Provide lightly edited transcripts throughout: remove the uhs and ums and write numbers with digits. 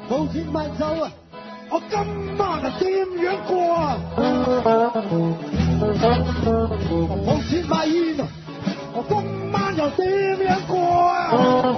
冇錢買酒啊！我今晚啊點樣過啊？冇錢買煙啊！我今晚又點樣過啊？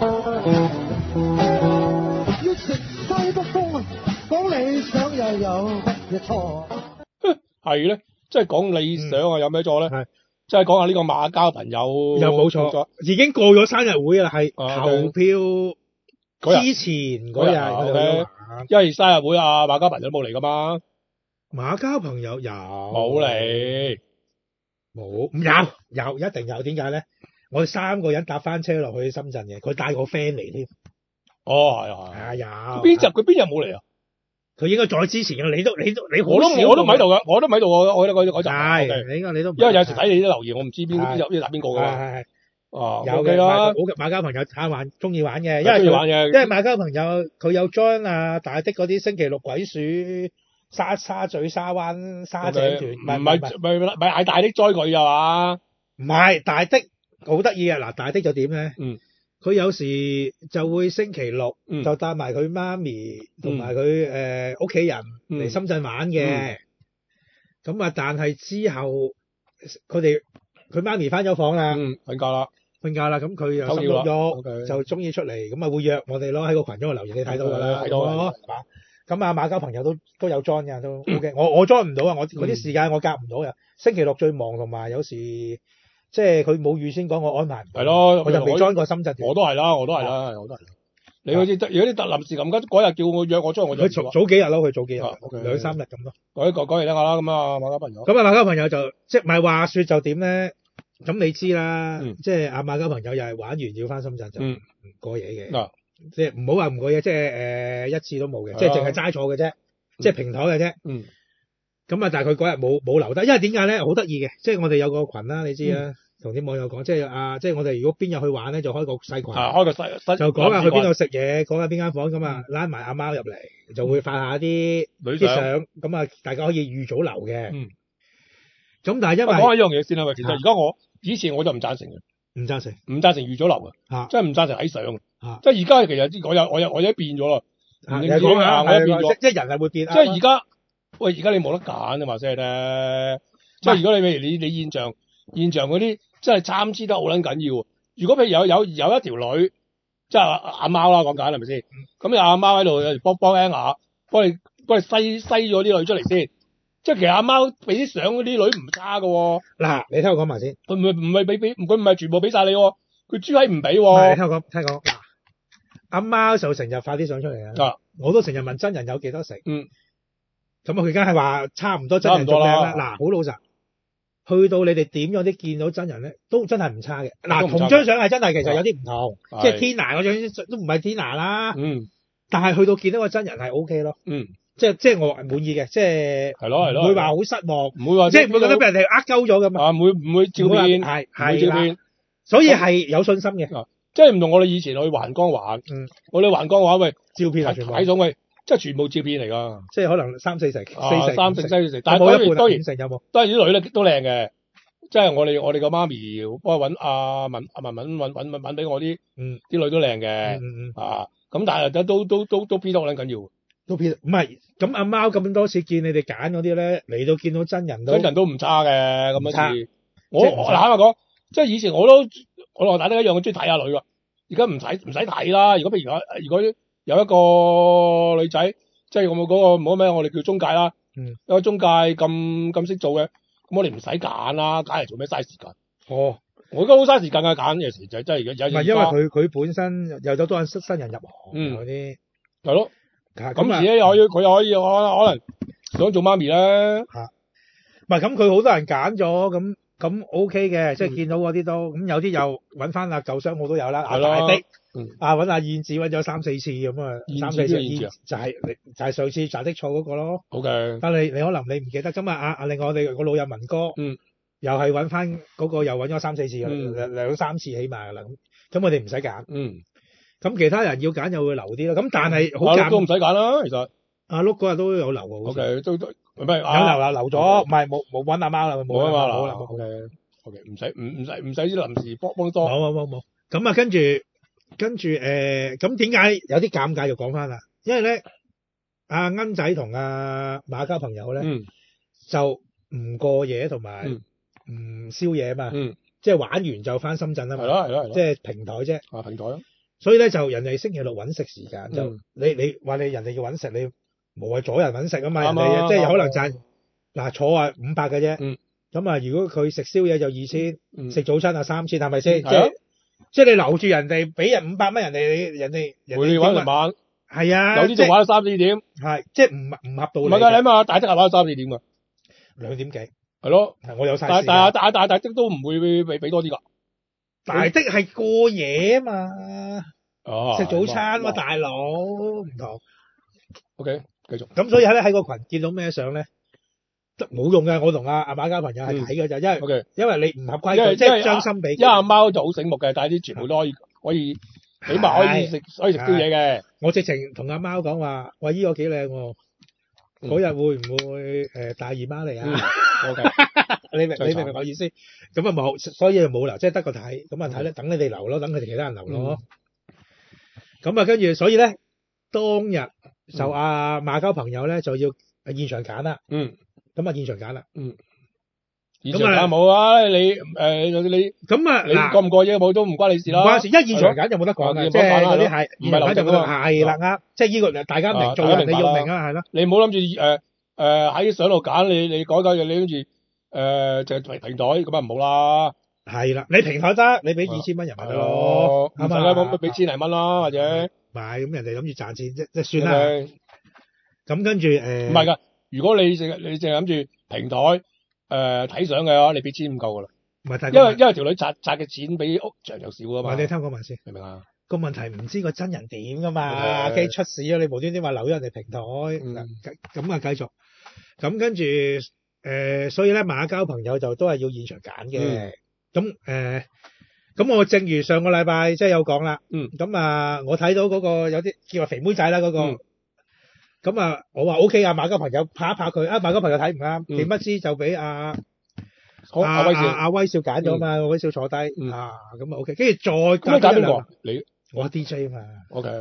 要食西北風啊！講理想又有乜嘢錯？ 係咧，即係講理想啊，有咩錯咧？ 係即係講下呢個馬交朋友又冇錯，已經過咗生日會啦，係投票之前嗰日佢哋去咗玩。 因為生日會啊，馬交朋友都冇嚟噶嘛。 馬交朋友有冇嚟？ 冇有一定有，點解咧？我哋3個人搭翻車落去深圳嘅，佢帶個 friend 嚟添。 哦，係啊有。 佢邊日冇嚟啊？ 佢應該再之前嘅，你好我都唔喺度噶，我都唔喺度我嗰集。 係，你都因為有時睇你啲留言，我唔知邊打邊個噶嘛。 係。 哦， 有嘅啦。馬交朋友中意玩嘅，因為馬交朋友佢有 join 啊大的嗰啲星期六鬼鼠沙咀沙灣沙井團，唔係嗌大的載佢啊嘛？ 唔係大的好得意啊！嗱，大的就點咧？佢有時就會星期六就帶埋佢媽咪同埋佢屋企人嚟深圳玩嘅。咁啊，但係之後佢媽咪翻咗房啦， 瞓覺啦。咁佢又心喐喐，就中意出嚟，咁啊會約我哋咯，喺個群中嘅留言你睇到㗎啦。 睇到。 咁啊馬交朋友都有 join 㗎，都 OK。我 join 唔到啊，我嗰啲時間我夾唔到啊。星期六最忙，同埋有時即係佢冇預先講我安排。 係咯， 我就未 join 過深圳。 我都係啦。你好似有啲特臨時咁嗰日叫我約我 join，我就佢早幾日咯，佢早幾日2-3日咁咯。 講嚟聽下啦，咁啊馬交朋友。 咁啊馬交朋友就即係唔係話説就點咧？咁你知啦，即係阿馬交朋友又係玩完要翻深圳就唔過夜嘅。即係唔好話唔過夜，即係一次都冇嘅，即係淨係齋坐嘅啫，即係平台嘅啫。咁啊，但係佢嗰日冇留低，因為點解咧？好得意嘅，即係我哋有個群啦，你知啦，同啲網友講，即係我哋如果邊日去玩咧，就開個細群， 開個細就講下去邊度食嘢，講下邊間房咁啊，拉埋阿貓入嚟，就會發下啲相，咁啊，大家可以預早留嘅。咁但係因為講下一樣嘢先啦，其實而家以前我就唔贊成嘅， 唔贊成預早留嘅，即係唔贊成喺相嘅。即係而家其實我有變咗啦， 我有變咗，即係人係會變。 即係而家你冇得揀啊嘛，先係咧。即係如果你譬如你現場嗰啲，真係參差得好撚緊要。如果譬如有一條女，即係阿貓啦講緊係咪先？咁有阿貓喺度幫 N 下，幫你篩咗啲女出嚟先。即係其實阿貓俾啲相嗰啲女唔差噶。 嗱，你聽我講埋先。 佢唔係全部俾晒你，佢豬閪唔俾。 你聽我講。嗱，阿貓就成日發啲相出嚟啊。我都成日問真人有幾多成。咁佢而家係話差唔多真人做靚啦。嗱，好老實，去到你哋點樣啲見到真人咧，都真係唔差嘅。嗱，同張相係真係其實有啲唔同，即係天娜嗰張都唔係天娜啦。但係去到見到個真人係 OK 咯。即係我滿意嘅，即係係咯，唔會話好失望，唔會話即係唔會覺得俾人哋鳩咗咁啊！唔會照片，係照片，所以係有信心嘅。 即係唔同我哋以前去橫江玩，我哋橫江玩喂照片全部睇到喂，即係全部照片嚟㗎， 即係可能3-4成， 三成，但係當然有冇？ 當然啲女咧都靚嘅，即係我哋個媽咪幫我揾阿文揾俾我啲女都靚嘅，咁但係都 P 得好撚緊要。 都唔係咁，阿貓咁多次見你哋揀嗰啲咧，嚟到見到真人都唔差嘅咁樣次。我嗱坦白講，即係以前我同大家一樣，我中意睇下女㗎。而家唔使睇啦。如果譬如有一個女仔，即係嗰個唔好咩，我哋叫中介啦。有個中介咁識做嘅，咁我哋唔使揀啦，揀嚟做咩嘥時間？我而家好嘥時間㗎，揀有時就真係而家有。 唔係因為佢本身有咗多新人入行嗰啲， 係咯。咁而咧佢又可以可能想做媽咪咧， 唔係咁佢好多人揀咗，咁 OK 嘅，即係見到嗰啲都咁有啲又揾翻阿舊商我都有啦，阿大的揾阿燕子揾咗3-4次咁啊，3-4次就係上次大的錯嗰個咯。 好嘅， 但係你可能你唔記得咁啊，另外我哋個老友文哥，又係揾翻嗰個又揾咗3-4次2-3次起碼㗎啦，咁我哋唔使揀。咁其他人要揀又會留啲咯，咁但係好揀都唔使揀啦，其實阿碌嗰日都有留喎。 OK，都唔係留咗，唔係冇揾阿貓啦，冇啊嘛留。OK，唔使啲臨時幫多。 冇。咁啊，跟住咁點解有啲尷尬就講翻啦？因為咧阿恩仔同阿馬交朋友咧，就唔過夜同埋唔宵夜嘛，即係玩完就翻深圳啊嘛， 係咯， 即係平台啫。 平台咯。所以咧就人哋星期六揾食時間就你話你人哋要揾食，你無謂阻人揾食啊嘛，人哋即係有可能賺嗱坐啊500嘅啫，咁啊如果佢食宵夜就2000，食早餐啊3000，係咪先？即係你留住人哋，俾人500蚊，人哋會玩成晚。 係啊， 有啲仲玩到3、4點。 係，即係唔合道理。 唔係㗎，你啊嘛，大職係玩到3、4點㗎。 2點幾。係咯， 我有晒。 大職都唔會俾多啲㗎。 大職係過夜啊嘛。食早餐嘛，大佬唔同。 OK， 繼續。 咁所以喺個群見到咩相咧，冇用嘅。我同阿馬交朋友係睇㗎咋，因為你唔合規矩，即係將心比己。 因為阿貓就好醒目嘅，但係啲全部都可以，起碼可以食宵夜嘅。我直情同阿貓講話，喂，依個幾靚喎，嗰日會唔會大姨媽嚟啊？OK， 你明唔明我意思？咁啊冇，所以就冇留，即係得個睇。咁啊睇咧，等你哋留咯，等佢哋其他人留咯。咁啊跟住，所以咧當日就阿馬交朋友咧就要現場揀啦。咁啊現場揀啦。 咁啊冇啊，你咁啊，你過唔過夜冇都唔關你事啦。 唔關事，一現場揀就冇得講嘅，即係嗰啲係唔係流程㗎嘛。係啦啱，即係呢個大家明，做人你要明啊，係咯。 你唔好諗住喺相度揀，你改你跟住就平台咁啊唔好啦。 係啦，你平台得，你俾2000蚊人咪得咯。 唔使啦，咁俾千零蚊啦，或者買咁人哋諗住賺錢即係算啦。咁跟住唔係㗎，如果你淨係諗住平台。睇相嘅話，你俾錢唔夠噶啦，因為條女賺嘅錢比屋場就少噶嘛。 你聽講埋先， 明唔明啊？ 個問題唔知個真人點噶嘛，驚出事啊！你無端端話留咗人哋平台，咁啊繼續。咁跟住所以咧馬交朋友就都係要現場揀嘅。咁我正如上個禮拜即係有講啦。咁啊，我睇到嗰個有啲叫話肥妹仔啦嗰個。咁啊，我話 OK 啊，馬交朋友拍一拍佢，馬交朋友睇唔啱，點不知就俾阿威少揀咗嘛，威少坐低咁啊 OK， 跟住再揀邊個？ 你我 DJ 嘛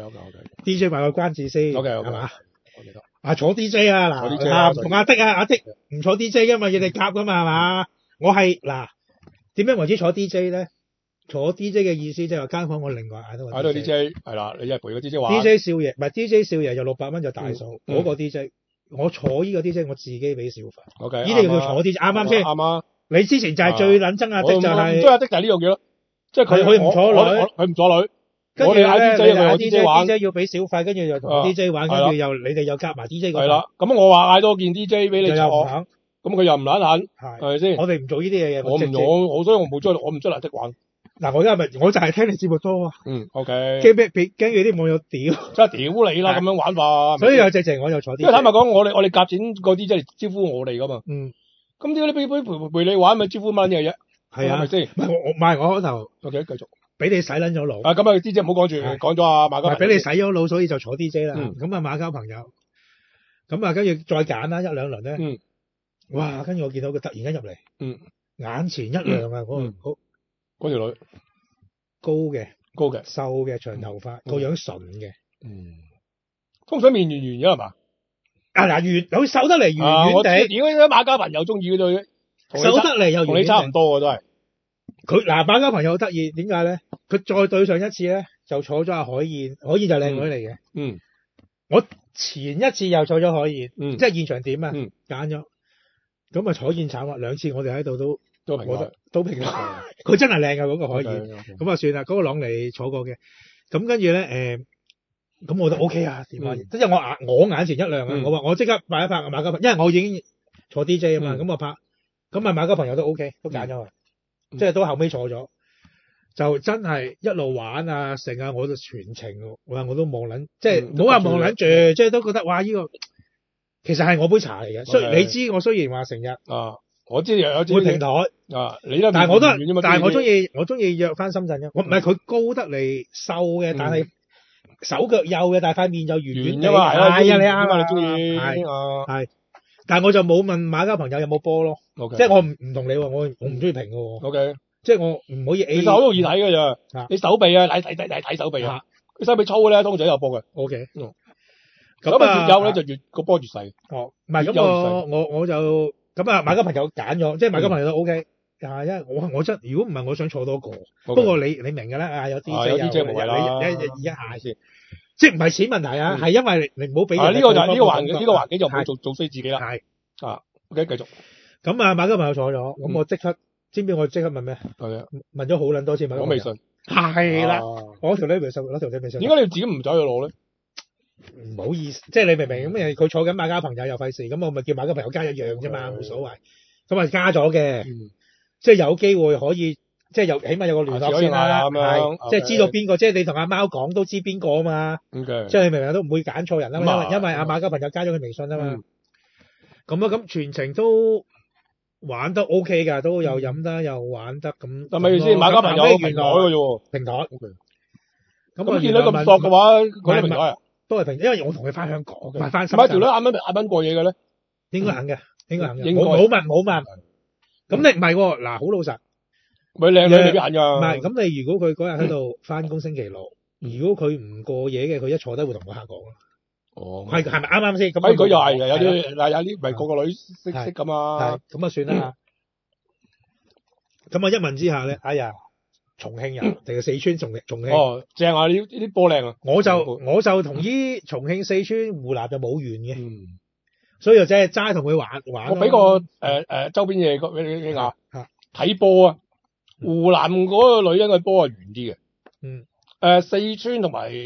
，OK，DJ 買個關子先 ，OK， 係嘛？坐 DJ 啊嗱，同阿的唔坐 DJ 噶嘛，要你夾噶嘛係嘛？我係嗱點樣為之坐 DJ 咧？坐 DJ 嘅意思即係話間房我另外嗌到 DJ 係啦，你一係陪個 DJ 玩。 DJ 少爺唔係 DJ 少爺就600蚊就大數，嗰個 DJ 我坐呢個 DJ 我自己俾小費。 OK， 呢啲叫坐 DJ 啱啱先？啱啊！你之前就係最撚憎阿的就係， 追阿的就係呢樣嘢咯，即係佢唔坐女，佢唔坐女。 跟住咧，你 DJ 玩 DJ 要俾小費，跟住又同 DJ 玩，跟住又你哋又夾埋 DJ 嗰。 係啦，咁我話嗌多件 DJ 俾你坐，咁佢又唔撚肯，係咪先？ 我哋唔做呢啲嘢嘅， 所以我冇追，我唔追阿的玩。 嗱，我而家我就係聽你節目多啊。 OK。 驚住啲網友屌， 真係屌你啦！咁樣玩法。 所以有直情我又坐啲。 因為坦白講，我哋夾錢嗰啲真係招呼我哋噶嘛。咁點解你陪你玩咪招呼乜嘢啫？ 係啊，係咪先？唔係我開頭。 OK，繼續。 俾你洗撚咗腦。 咁啊 DJ 唔好講住，講咗阿馬交。 俾你洗咗腦，所以就坐 DJ 啦。咁啊馬交朋友。咁啊跟住再揀啦，1、2輪咧。哇！跟住我見到佢突然間入嚟。眼前一亮啊！ 嗰條女高嘅瘦嘅長頭髮，個樣純嘅， 通常面圓圓嘅係嘛？ 嗱圓，佢瘦得嚟圓圓地。 如果馬交朋友中意嗰對， 瘦得嚟又圓圓地， 同你差唔多嘅都係。 佢馬交朋友好得意，點解咧？佢再對上一次咧，就坐咗阿海燕，海燕就靚女嚟嘅。我前一次又坐咗海燕，即係現場點啊？揀咗，咁啊彩燕慘啊！2次我哋喺度都平啦，佢真係靚㗎嗰個海燕，咁啊算啦，嗰個朗尼坐過嘅，咁跟住咧咁我都 OK 啊，電話，即係我眼前一亮啊，我話我即刻拍一拍馬交朋友，因為我已經坐 DJ 啊嘛，咁我拍，咁啊馬交朋友都 OK， 都揀咗佢，即係都後尾坐咗，就真係一路玩啊成啊，我就全程我都望撚，即係唔好話望撚住，即係都覺得哇呢個其實係我杯茶嚟嘅，雖然你知我雖然話成日我知有會平台但係我中意約翻深圳嘅，我唔係佢高得嚟瘦嘅，但係手腳幼嘅，但係塊面就圓圓嘅嘛，係啊你啱啊，你中意係，但係我就冇問馬交朋友有冇波咯，即係我唔同你喎，我唔中意平嘅喎，OK，即係我唔可以 A。其實好容易睇嘅咋，你手臂啊，睇手臂啊，佢手臂粗咧，通常有波嘅，OK。 咁啊越幼咧就越個波越細。 哦，唔係咁我就咁啊，買家朋友揀咗，即係買家朋友都 OK。因為我真如果唔係我想坐多個，不過你明㗎啦，啊有 DJ 有 DJ 無謂啦， 你一下先，即係唔係錢問題啊，係因為你唔好俾呢個就係呢個環境就唔好做衰自己啦。 係 OK 繼續。 咁啊，買家朋友坐咗，咁我即刻知唔知我即刻問咩？ 係啊， 問咗好撚多次，問攞微信。 係啦，我條女微信，攞條女微信。 點解你自己唔走去攞咧？ 唔好意思，即係你明唔明咁？佢坐緊買家朋友又費事，咁我咪叫買家朋友加一樣啫嘛，冇所謂。咁啊加咗嘅，即係有機會可以，即係起碼有個聯絡先啦，係，即係知道邊個，即係你同阿貓講都知邊個啊嘛。即係你明唔明都唔會揀錯人啊嘛，因為阿買家朋友加咗佢微信啊嘛。咁啊咁全程都玩得 OK 㗎，都有飲得又玩得咁。係咪先？買家朋友平台嘅啫喎，平台。咁見到咁索嘅話，嗰啲平台啊？都係平，因為我同佢翻香港，唔係翻深圳。買條女嗌蚊過夜嘅咧？應該肯嘅，應該肯嘅。冇問。咁你唔係喎，嗱好老實。咪靚女未必肯㗎。唔係，咁你如果佢嗰日喺度翻工星期六，如果佢唔過夜嘅，佢一坐低會同個客講咯。哦。係咪啱啱先？咁佢又係有啲嗱有啲唔係個個女識㗎嘛。係。咁啊算啦。咁啊一問之下咧，哎呀！重慶人定係四川重慶？哦，正啊！呢啲波靚啊！我就同啲重慶、四川、湖南就冇緣嘅，所以就真係齋同佢玩。我俾個周邊嘢俾你啊！睇波啊！湖南嗰個女人嘅波係圓啲嘅。四川同埋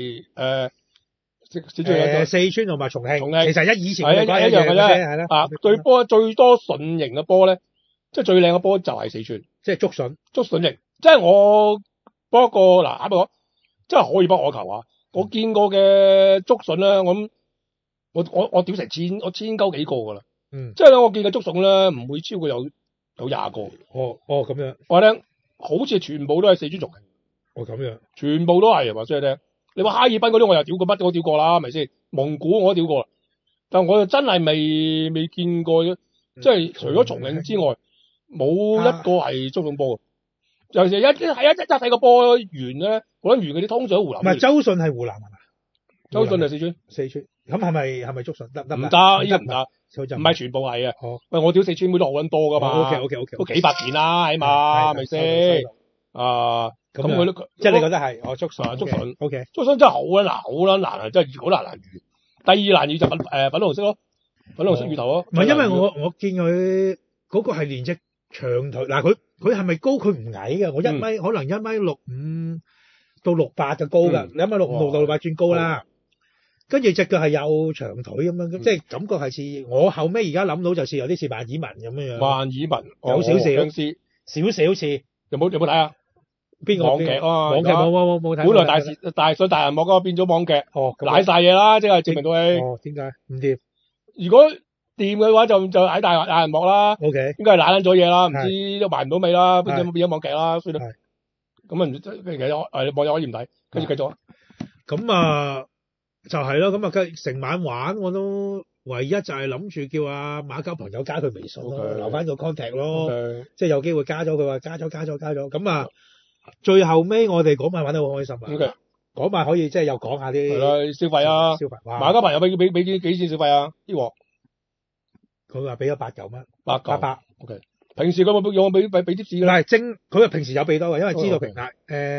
四川同埋重慶，其實以前係一樣嘅啫，係啦。對波最多順形嘅波咧，即係最靚嘅波就係四川，即係竹筍型。即係我不過嗱，啱啱講，真係可以不可求啊！我見過嘅竹筍咧，我屌成千鳩幾個㗎啦。即係咧，我見嘅竹筍咧，唔會超過有20個。咁樣。我話聽，好似全部都係四川重慶。咁樣。全部都係話，所以聽。你話哈爾濱嗰啲我又屌過，乜都屌過啦，係咪先？蒙古我都屌過啦，但我就真係未見過，即係除咗重慶之外，冇一個係竹筍波。尤其是一睇個波圓咧，嗰啲圓嗰啲通常湖南。唔係周迅係湖南係嘛？周迅係四川。咁係咪竹筍得？唔得，依家唔得，唔係全部係啊。喂，我屌四川妹都好撚多噶嘛。OK，都幾百件啦，起碼係咪先？咁佢都即係你覺得係？竹筍。OK，竹筍真係好撚難啊！真係好難遇。第二難遇就粉紅色咯，粉紅色魚頭咯。唔係因為我見佢嗰個係連隻長腿嗱佢係咪高？佢唔矮嘅，我1米可能1.65到1.68就高㗎。你1.65到1.68轉高啦。跟住隻腳係有長腿咁樣，即係感覺係似我後尾而家諗到就似有啲似萬綺雯咁樣。萬綺雯有少少似。有冇睇啊？邊個網劇啊？網劇冇睇。本來大上大銀幕嗰個變咗網劇。瀨晒嘢啦，即係證明到你。點解唔掂？如果掂嘅話就喺大銀幕啦，OK，應該係懶咗嘢啦，唔知都埋唔到尾啦，變咗網劇啦，算啦。咁啊唔知，其實網友可以唔睇，跟住繼續。咁啊就係咯，咁啊成晚玩我都唯一就係諗住叫阿馬交朋友加佢微信咯，留翻個 contact 咯，即係有機會加咗佢話加咗，咁啊最後尾我哋嗰晚玩得好開心啊，嗰晚可以即係又講下啲係啦消費啊，馬交朋友俾幾錢消費啊？呢鑊。佢話俾咗8-9蚊，800。OK。平時佢有冇俾貼士㗎？唔係佢話平時有俾多嘅，因為知道平價。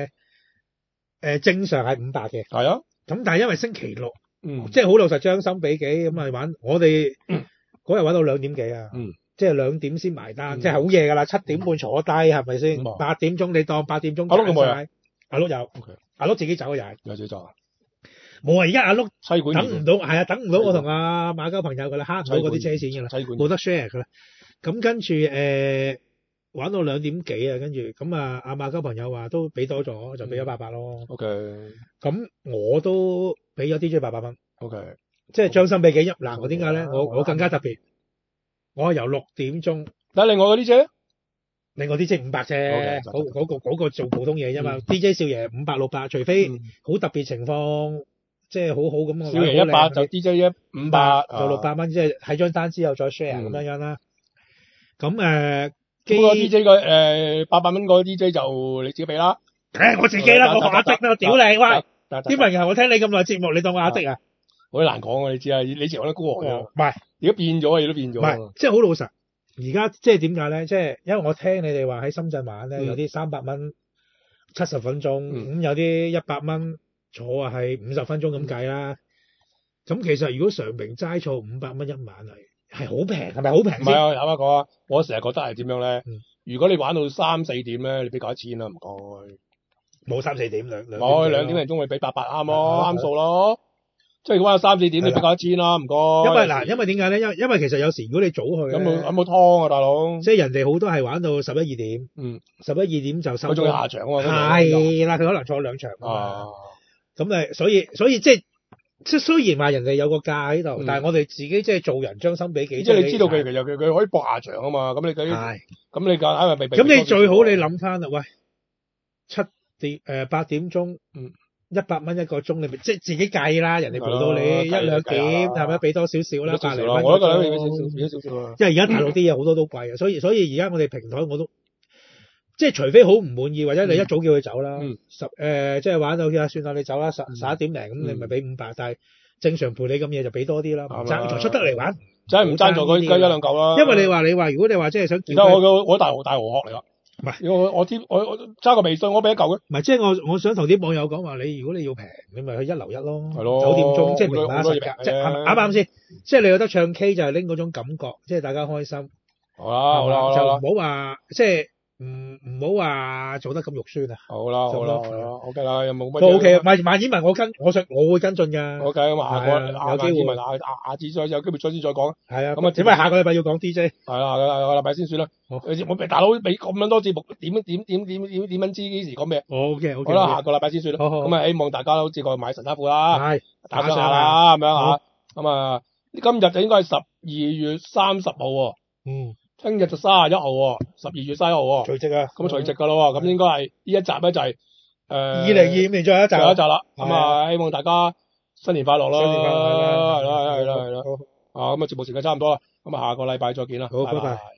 正常係500嘅。係啊。咁但係因為星期六，即係好老實將心比己咁啊玩，我哋嗰日玩到2點幾啊。即係2點先埋單，即係好夜㗎啦，7點半坐低係咪先？8點鐘你當8點鐘。阿碌有冇啊？阿碌有。OK。阿碌自己走嘅又係。有自己走啊？冇啊！而家阿碌等唔到，係啊，等唔到我同阿馬交朋友噶啦，慳唔到嗰啲車錢噶啦，冇得 share 噶啦。咁跟住玩到2點幾啊，跟住咁啊，阿馬交朋友話都俾多咗，就俾咗800咯。OK。咁我都俾咗 DJ 800蚊。OK。即係將心比己嗱，我點解咧？我更加特別，我係由6點鐘。但係另外嗰啲啫，另外啲即係500啫，嗰個做普通嘢啫嘛。DJ 少爺500、600，除非好特別情況。即係好好咁，少爺100就 DJ 500就600蚊，即係喺張單之後再 share 咁樣啦。咁嗰個 DJ 個800蚊個 DJ 就你自己俾啦。我自己啦，我阿迪啦，屌你喂！啲朋友我聽你咁耐節目，你當我阿迪啊？ 好難講啊！你知啊，你以前講得孤寒啊， 唔係而家變咗，而家都變咗。 唔係，即係好老實。而家即係點解咧？即係因為我聽你哋話喺深圳玩咧，有啲300蚊70分鐘，咁有啲100蚊坐啊係50分鐘咁計啦。咁其實如果常平齋坐500蚊一晚係好平，係咪好平先？ 唔係啊，有乜講啊？我成日覺得係點樣咧？如果你玩到3、4點咧，你俾夠1000啦，唔該。 冇3、4點兩我2點零鐘你俾800啱咯，啱數咯。即係如果玩到3、4點，你俾夠1000啦，唔該。 因為點解咧？因為其實有時如果你早去有冇湯啊，大佬？ 即係人哋好多係玩到11、2點，11、2點就收。 佢仲要下場喎。 係啦，佢可能坐2場啊。咁所以即係雖然話人哋有個價喺度，但係我哋自己即係做人將心比己。 即係你知道佢可以搏下場啊嘛。咁你咁你梗係咁你最好你諗翻啦，喂，8點鐘，100蚊一個鐘，你咪即係自己計啦。人哋陪到你1、2點，係咪俾多少少啦？100零蚊。 我都覺得俾少少啦。 因為而家大陸啲嘢好多都貴啊，所以而家我哋平台我都即係除非好唔滿意，或者你一早叫佢走啦，即係玩到算啦，你走啦，11點零咁，你咪俾500，但係正常陪你咁嘢就俾多啲啦，唔爭在出得嚟玩， 真係唔爭在嗰1、2嚿啦。 因為你話如果你話即係想叫， 而家我大河學嚟噶。唔係，我揸個微信，我俾1嚿嘅。 唔係，即係我想同啲網友講話，如果你要平，你咪去1樓1咯。 係咯。 酒店中即係明碼實價，即係啱唔啱先？即係你有得唱 K 就係拎嗰種感覺，即係大家開心。 好啦， 就唔好話即係唔好話做得咁肉酸啊。 好啦，OK 啦，有冇乜？ 都 OK，萬綺雯我會跟進㗎。 OK，咁有機會下次再有機會再講。 係啊，咁啊，只不過下個禮拜要講 DJ。 係啦，下個禮拜先算啦。我大佬俾咁樣多節目，點樣知幾時講咩 ？OK。 好啦，下個禮拜先算啦。咁啊，希望大家都好似過去買神蝦褲啦， 係打賞下啦，咁樣嚇。咁啊，今日就應該係12月30號喎。聽日就31號喎，12月31號喎。 除夕啊。咁除夕㗎咯喎，咁應該係呢一集咧就係 2025年最後一集啦。咁啊，希望大家新年快樂啦。新年快樂，係啦。咁啊，節目時間差唔多啦。咁啊，下個禮拜再見啦。 好，拜拜。